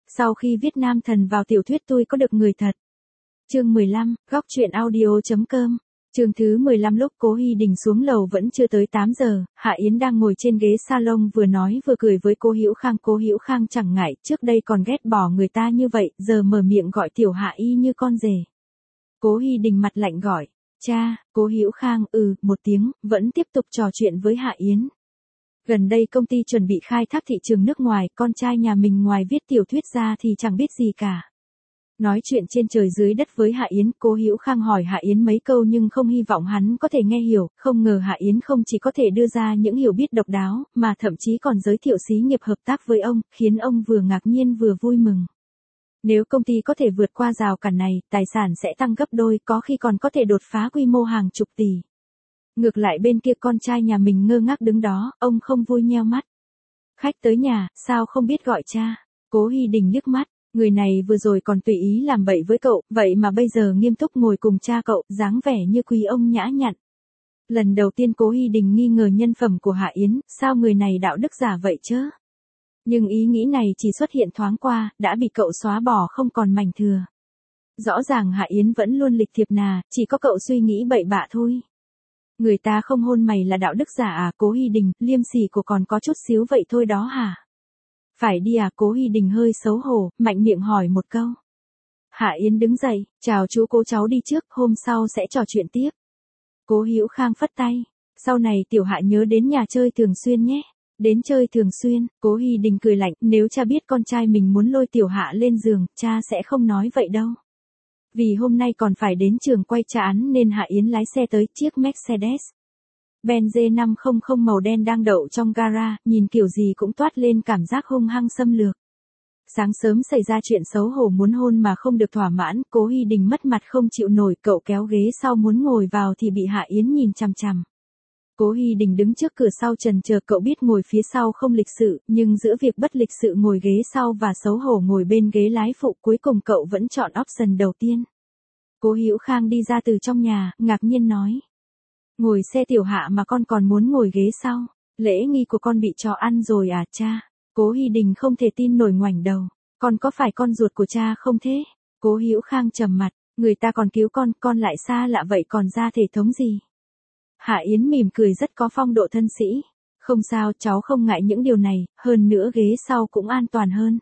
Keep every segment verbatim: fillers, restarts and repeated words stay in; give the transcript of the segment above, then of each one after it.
Sau khi viết nam thần vào tiểu thuyết tôi có được người thật. Chương mười lăm, góc truyện audio.com. Chương thứ mười lăm lúc Cố Hy Đình xuống lầu vẫn chưa tới tám giờ, Hạ Yến đang ngồi trên ghế salon vừa nói vừa cười với Cố Hữu Khang. Cố Hữu Khang chẳng ngại, trước đây còn ghét bỏ người ta như vậy, giờ mở miệng gọi tiểu Hạ y như con rể. Cố Hy Đình mặt lạnh gọi, cha. Cố Hữu Khang ừ một tiếng, vẫn tiếp tục trò chuyện với Hạ Yến. Gần đây công ty chuẩn bị khai thác thị trường nước ngoài, con trai nhà mình ngoài viết tiểu thuyết ra thì chẳng biết gì cả. Nói chuyện trên trời dưới đất với Hạ Yến, Cố Hữu Khang hỏi Hạ Yến mấy câu nhưng không hy vọng hắn có thể nghe hiểu, không ngờ Hạ Yến không chỉ có thể đưa ra những hiểu biết độc đáo, mà thậm chí còn giới thiệu xí nghiệp hợp tác với ông, khiến ông vừa ngạc nhiên vừa vui mừng. Nếu công ty có thể vượt qua rào cản này, tài sản sẽ tăng gấp đôi, có khi còn có thể đột phá quy mô hàng chục tỷ. Ngược lại bên kia con trai nhà mình ngơ ngác đứng đó, ông không vui nheo mắt. Khách tới nhà, sao không biết gọi cha? Cố Hy Đình liếc mắt, người này vừa rồi còn tùy ý làm bậy với cậu, vậy mà bây giờ nghiêm túc ngồi cùng cha cậu, dáng vẻ như quý ông nhã nhặn. Lần đầu tiên Cố Hy Đình nghi ngờ nhân phẩm của Hạ Yến, sao người này đạo đức giả vậy chứ? Nhưng ý nghĩ này chỉ xuất hiện thoáng qua, đã bị cậu xóa bỏ không còn mảnh thừa. Rõ ràng Hạ Yến vẫn luôn lịch thiệp nà, chỉ có cậu suy nghĩ bậy bạ thôi. Người ta không hôn mày là đạo đức giả à? Cố Hy Đình, liêm sỉ của còn có chút xíu vậy thôi đó hả? Phải đi à? Cố Hy Đình hơi xấu hổ, mạnh miệng hỏi một câu. Hạ Yến đứng dậy, chào chú Cố, cháu đi trước, hôm sau sẽ trò chuyện tiếp. Cố Hữu Khang phất tay, sau này tiểu Hạ nhớ đến nhà chơi thường xuyên nhé. Đến chơi thường xuyên. Cố Hy Đình cười lạnh, nếu cha biết con trai mình muốn lôi tiểu Hạ lên giường, cha sẽ không nói vậy đâu. Vì hôm nay còn phải đến trường quay trả án nên Hạ Yến lái xe tới chiếc Mercedes Benz năm trăm màu đen đang đậu trong gara, nhìn kiểu gì cũng toát lên cảm giác hung hăng xâm lược. Sáng sớm xảy ra chuyện xấu hổ muốn hôn mà không được thỏa mãn, Cố Hy Đình mất mặt không chịu nổi, cậu kéo ghế sau muốn ngồi vào thì bị Hạ Yến nhìn chằm chằm. Cố Hy Đình đứng trước cửa sau trần chờ, cậu biết ngồi phía sau không lịch sự, nhưng giữa việc bất lịch sự ngồi ghế sau và xấu hổ ngồi bên ghế lái phụ, cuối cùng cậu vẫn chọn option đầu tiên. Cố Hữu Khang đi ra từ trong nhà, ngạc nhiên nói. Ngồi xe tiểu Hạ mà con còn muốn ngồi ghế sau, lễ nghi của con bị chó ăn rồi à cha? Cố Hy Đình không thể tin nổi, ngoảnh đầu. Con có phải con ruột của cha không thế? Cố Hữu Khang trầm mặt, người ta còn cứu con, con lại xa lạ vậy còn ra thể thống gì? Hạ Yến mỉm cười rất có phong độ thân sĩ. Không sao, cháu không ngại những điều này, hơn nữa ghế sau cũng an toàn hơn.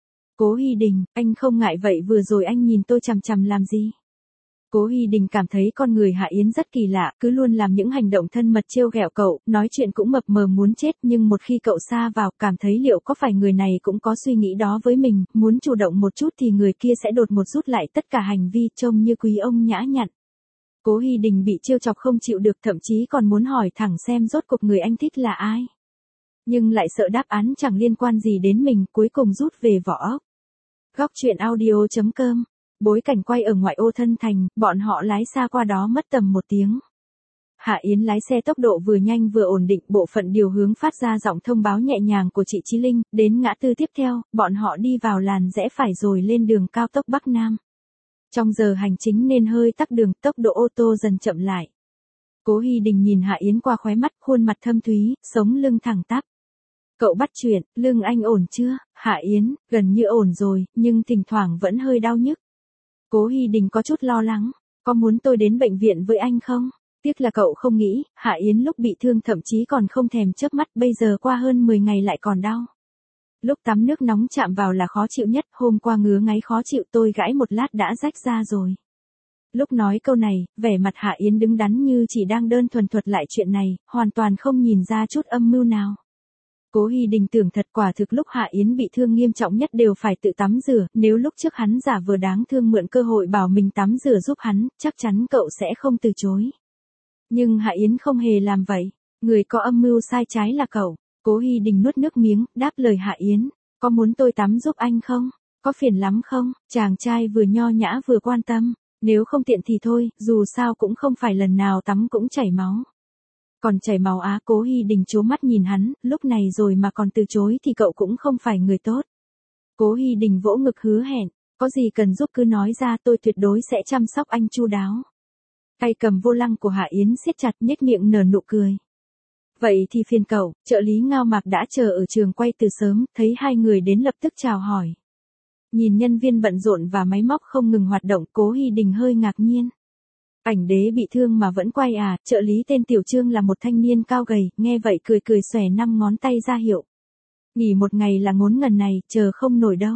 Cố Hy Đình, anh không ngại vậy vừa rồi anh nhìn tôi chằm chằm làm gì? Cố Hy Đình cảm thấy con người Hạ Yến rất kỳ lạ, cứ luôn làm những hành động thân mật trêu ghẹo cậu, nói chuyện cũng mập mờ muốn chết, nhưng một khi cậu xa vào, cảm thấy liệu có phải người này cũng có suy nghĩ đó với mình, muốn chủ động một chút thì người kia sẽ đột một rút lại tất cả hành vi, trông như quý ông nhã nhặn. Cố Hy Đình bị trêu chọc không chịu được, thậm chí còn muốn hỏi thẳng xem rốt cuộc người anh thích là ai. Nhưng lại sợ đáp án chẳng liên quan gì đến mình, cuối cùng rút về vỏ óc. Góc truyện audio.com. Bối cảnh quay ở ngoại ô Thân Thành, bọn họ lái xa qua đó mất tầm một tiếng. Hạ Yến lái xe tốc độ vừa nhanh vừa ổn định, bộ phận điều hướng phát ra giọng thông báo nhẹ nhàng của chị Chí Linh, đến ngã tư tiếp theo, bọn họ đi vào làn rẽ phải rồi lên đường cao tốc Bắc Nam. Trong giờ hành chính nên hơi tắc đường, tốc độ ô tô dần chậm lại. Cố Hy Đình nhìn Hạ Yến qua khóe mắt, khuôn mặt thâm thúy, sống lưng thẳng tắp. Cậu bắt chuyện, lưng anh ổn chưa? Hạ Yến, gần như ổn rồi, nhưng thỉnh thoảng vẫn hơi đau nhức. Cố Hy Đình có chút lo lắng, có muốn tôi đến bệnh viện với anh không? Tiếc là cậu không nghĩ, Hạ Yến lúc bị thương thậm chí còn không thèm chớp mắt, bây giờ qua hơn mười ngày lại còn đau. Lúc tắm nước nóng chạm vào là khó chịu nhất, hôm qua ngứa ngáy khó chịu, tôi gãi một lát đã rách ra rồi. Lúc nói câu này, vẻ mặt Hạ Yến đứng đắn như chỉ đang đơn thuần thuật lại chuyện này, hoàn toàn không nhìn ra chút âm mưu nào. Cố Hy Đình tưởng thật, quả thực lúc Hạ Yến bị thương nghiêm trọng nhất đều phải tự tắm rửa, nếu lúc trước hắn giả vờ đáng thương mượn cơ hội bảo mình tắm rửa giúp hắn, chắc chắn cậu sẽ không từ chối. Nhưng Hạ Yến không hề làm vậy, người có âm mưu sai trái là cậu. Cố Hy Đình nuốt nước miếng, đáp lời Hạ Yến, có muốn tôi tắm giúp anh không? Có phiền lắm không? Chàng trai vừa nho nhã vừa quan tâm, nếu không tiện thì thôi, dù sao cũng không phải lần nào tắm cũng chảy máu. Còn chảy máu á? Cố Hy Đình trố mắt nhìn hắn, lúc này rồi mà còn từ chối thì cậu cũng không phải người tốt. Cố Hy Đình vỗ ngực hứa hẹn, có gì cần giúp cứ nói ra, tôi tuyệt đối sẽ chăm sóc anh chu đáo. Tay cầm vô lăng của Hạ Yến siết chặt, nhếch miệng nở nụ cười. Vậy thì phiền cậu. Trợ lý Ngao Mạc đã chờ ở trường quay từ sớm, thấy hai người đến lập tức chào hỏi. Nhìn nhân viên bận rộn và máy móc không ngừng hoạt động, Cố Hy Đình hơi ngạc nhiên. Ảnh đế bị thương mà vẫn quay à, trợ lý tên Tiểu Trương là một thanh niên cao gầy, nghe vậy cười cười xòe năm ngón tay ra hiệu. Nghỉ một ngày là ngốn ngần này, chờ không nổi đâu.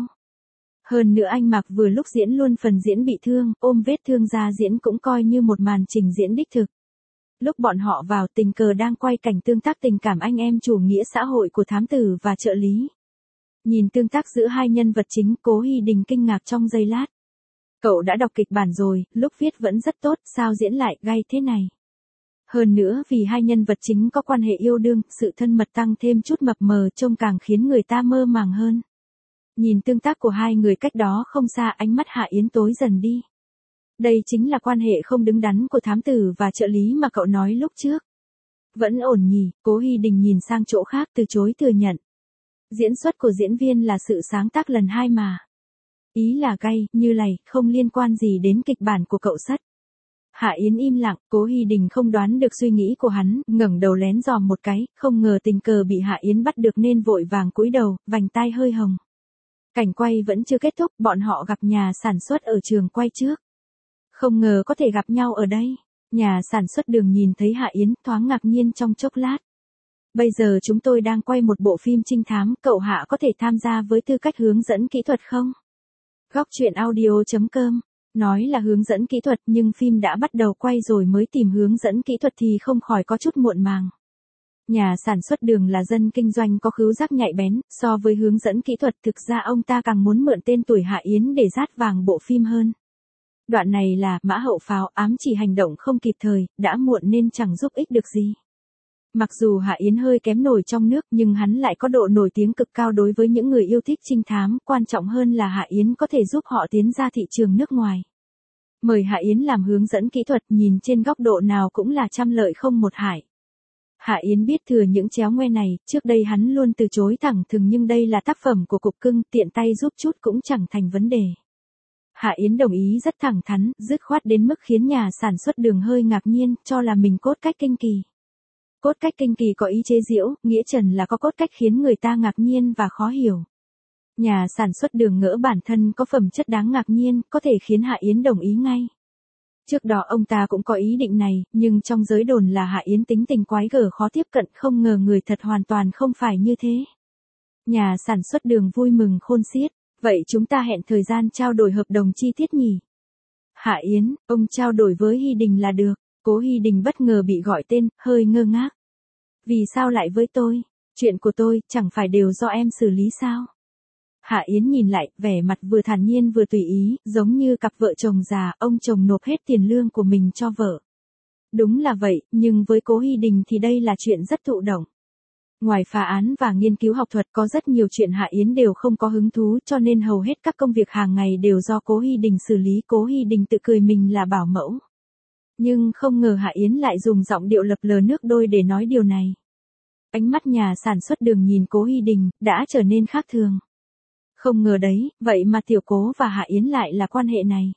Hơn nữa anh Mạc vừa lúc diễn luôn phần diễn bị thương, ôm vết thương ra diễn cũng coi như một màn trình diễn đích thực. Lúc bọn họ vào, tình cờ đang quay cảnh tương tác tình cảm anh em chủ nghĩa xã hội của thám tử và trợ lý. Nhìn tương tác giữa hai nhân vật chính, Cố Hy Đình kinh ngạc trong giây lát. Cậu đã đọc kịch bản rồi, lúc viết vẫn rất tốt, sao diễn lại gay thế này? Hơn nữa vì hai nhân vật chính có quan hệ yêu đương, sự thân mật tăng thêm chút mập mờ trông càng khiến người ta mơ màng hơn. Nhìn tương tác của hai người cách đó không xa, ánh mắt Hạ Yến tối dần đi. Đây chính là quan hệ không đứng đắn của thám tử và trợ lý mà cậu nói lúc trước. Vẫn ổn nhỉ, Cố Hy Đình nhìn sang chỗ khác từ chối thừa nhận. Diễn xuất của diễn viên là sự sáng tác lần hai mà. Ý là gay, như lầy, không liên quan gì đến kịch bản của cậu Sắt. Hạ Yến im lặng, Cố Hy Đình không đoán được suy nghĩ của hắn, ngẩng đầu lén dòm một cái, không ngờ tình cờ bị Hạ Yến bắt được nên vội vàng cúi đầu, vành tai hơi hồng. Cảnh quay vẫn chưa kết thúc, bọn họ gặp nhà sản xuất ở trường quay trước. Không ngờ có thể gặp nhau ở đây. Nhà sản xuất Đường nhìn thấy Hạ Yến, thoáng ngạc nhiên trong chốc lát. Bây giờ chúng tôi đang quay một bộ phim trinh thám, cậu Hạ có thể tham gia với tư cách hướng dẫn kỹ thuật không? Góc truyện audio chấm com. Nói là hướng dẫn kỹ thuật nhưng phim đã bắt đầu quay rồi mới tìm hướng dẫn kỹ thuật thì không khỏi có chút muộn màng. Nhà sản xuất Đường là dân kinh doanh có khứu giác nhạy bén, so với hướng dẫn kỹ thuật thực ra ông ta càng muốn mượn tên tuổi Hạ Yến để dát vàng bộ phim hơn. Đoạn này là mã hậu pháo, ám chỉ hành động không kịp thời, đã muộn nên chẳng giúp ích được gì. Mặc dù Hạ Yến hơi kém nổi trong nước nhưng hắn lại có độ nổi tiếng cực cao đối với những người yêu thích trinh thám, quan trọng hơn là Hạ Yến có thể giúp họ tiến ra thị trường nước ngoài. Mời Hạ Yến làm hướng dẫn kỹ thuật nhìn trên góc độ nào cũng là trăm lợi không một hại. Hạ Yến biết thừa những chéo ngoe này, trước đây hắn luôn từ chối thẳng thừng nhưng đây là tác phẩm của cục cưng, tiện tay giúp chút cũng chẳng thành vấn đề. Hạ Yến đồng ý rất thẳng thắn, dứt khoát đến mức khiến nhà sản xuất Đường hơi ngạc nhiên, cho là mình cốt cách kinh kỳ. Cốt cách kinh kỳ có ý chế giễu, nghĩa trần là có cốt cách khiến người ta ngạc nhiên và khó hiểu. Nhà sản xuất Đường ngỡ bản thân có phẩm chất đáng ngạc nhiên, có thể khiến Hạ Yến đồng ý ngay. Trước đó ông ta cũng có ý định này, nhưng trong giới đồn là Hạ Yến tính tình quái gở khó tiếp cận, không ngờ người thật hoàn toàn không phải như thế. Nhà sản xuất Đường vui mừng khôn xiết, vậy chúng ta hẹn thời gian trao đổi hợp đồng chi tiết nhỉ? Hạ Yến, ông trao đổi với Hy Đình là được. Cố Hy Đình bất ngờ bị gọi tên, hơi ngơ ngác. Vì sao lại với tôi? Chuyện của tôi, chẳng phải đều do em xử lý sao? Hạ Yến nhìn lại, vẻ mặt vừa thản nhiên vừa tùy ý, giống như cặp vợ chồng già, ông chồng nộp hết tiền lương của mình cho vợ. Đúng là vậy, nhưng với Cố Hy Đình thì đây là chuyện rất thụ động. Ngoài phá án và nghiên cứu học thuật có rất nhiều chuyện Hạ Yến đều không có hứng thú cho nên hầu hết các công việc hàng ngày đều do Cố Hy Đình xử lý. Cố Hy Đình tự cười mình là bảo mẫu. Nhưng không ngờ Hạ Yến lại dùng giọng điệu lập lờ nước đôi để nói điều này. Ánh mắt nhà sản xuất Đường nhìn Cố Hy Đình, đã trở nên khác thường. Không ngờ đấy, vậy mà Tiểu Cố và Hạ Yến lại là quan hệ này.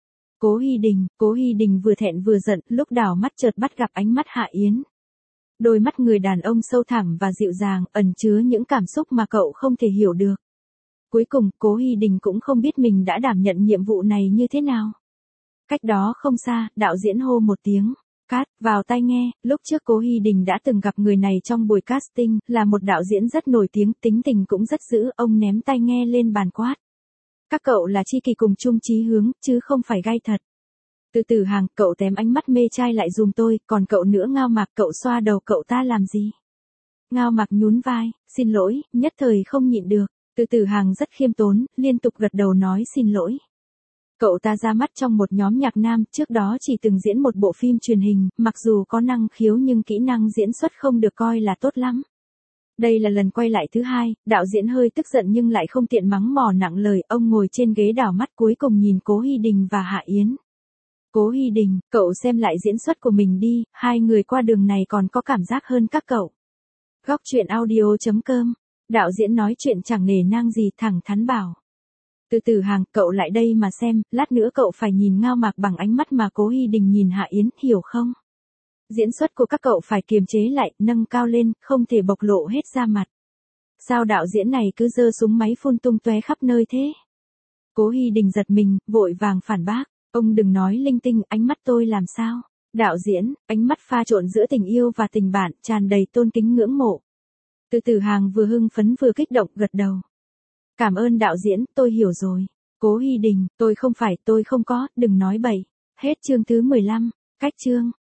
Cố Hy Đình, Cố Hy Đình vừa thẹn vừa giận, lúc đảo mắt chợt bắt gặp ánh mắt Hạ Yến. Đôi mắt người đàn ông sâu thẳm và dịu dàng, ẩn chứa những cảm xúc mà cậu không thể hiểu được. Cuối cùng, Cố Hy Đình cũng không biết mình đã đảm nhận nhiệm vụ này như thế nào. Cách đó không xa, đạo diễn hô một tiếng. Cát, vào tai nghe, lúc trước Cố Hy Đình đã từng gặp người này trong buổi casting, là một đạo diễn rất nổi tiếng, tính tình cũng rất dữ, ông ném tai nghe lên bàn quát. Các cậu là tri kỷ cùng chung chí hướng, chứ không phải gai thật. Từ từ hàng, cậu tém ánh mắt mê trai lại dùm tôi, còn cậu nữa Ngao Mạc, cậu xoa đầu cậu ta làm gì? Ngao Mạc nhún vai, xin lỗi, nhất thời không nhịn được. Từ từ hàng rất khiêm tốn, liên tục gật đầu nói xin lỗi. Cậu ta ra mắt trong một nhóm nhạc nam, trước đó chỉ từng diễn một bộ phim truyền hình, mặc dù có năng khiếu nhưng kỹ năng diễn xuất không được coi là tốt lắm. Đây là lần quay lại thứ hai, đạo diễn hơi tức giận nhưng lại không tiện mắng mỏ nặng lời, ông ngồi trên ghế đảo mắt cuối cùng nhìn Cố Hy Đình và Hạ Yến. Cố Hy Đình, cậu xem lại diễn xuất của mình đi, hai người qua đường này còn có cảm giác hơn các cậu. Góc truyện audio chấm com, đạo diễn nói chuyện chẳng nể nang gì, thẳng thắn bảo. Từ từ hàng, cậu lại đây mà xem, lát nữa cậu phải nhìn Ngao Mạc bằng ánh mắt mà Cố Hy Đình nhìn Hạ Yến, hiểu không? Diễn xuất của các cậu phải kiềm chế lại, nâng cao lên, không thể bộc lộ hết ra mặt. Sao đạo diễn này cứ giơ súng máy phun tung tóe khắp nơi thế? Cố Hi Đình giật mình, vội vàng phản bác. Ông đừng nói linh tinh, ánh mắt tôi làm sao? Đạo diễn, ánh mắt pha trộn giữa tình yêu và tình bạn, tràn đầy tôn kính ngưỡng mộ. Từ Tử Hàng vừa hưng phấn vừa kích động gật đầu. Cảm ơn đạo diễn, tôi hiểu rồi. Cố Hi Đình, tôi không phải, tôi không có, đừng nói bậy. Hết chương thứ mười lăm, cách chương.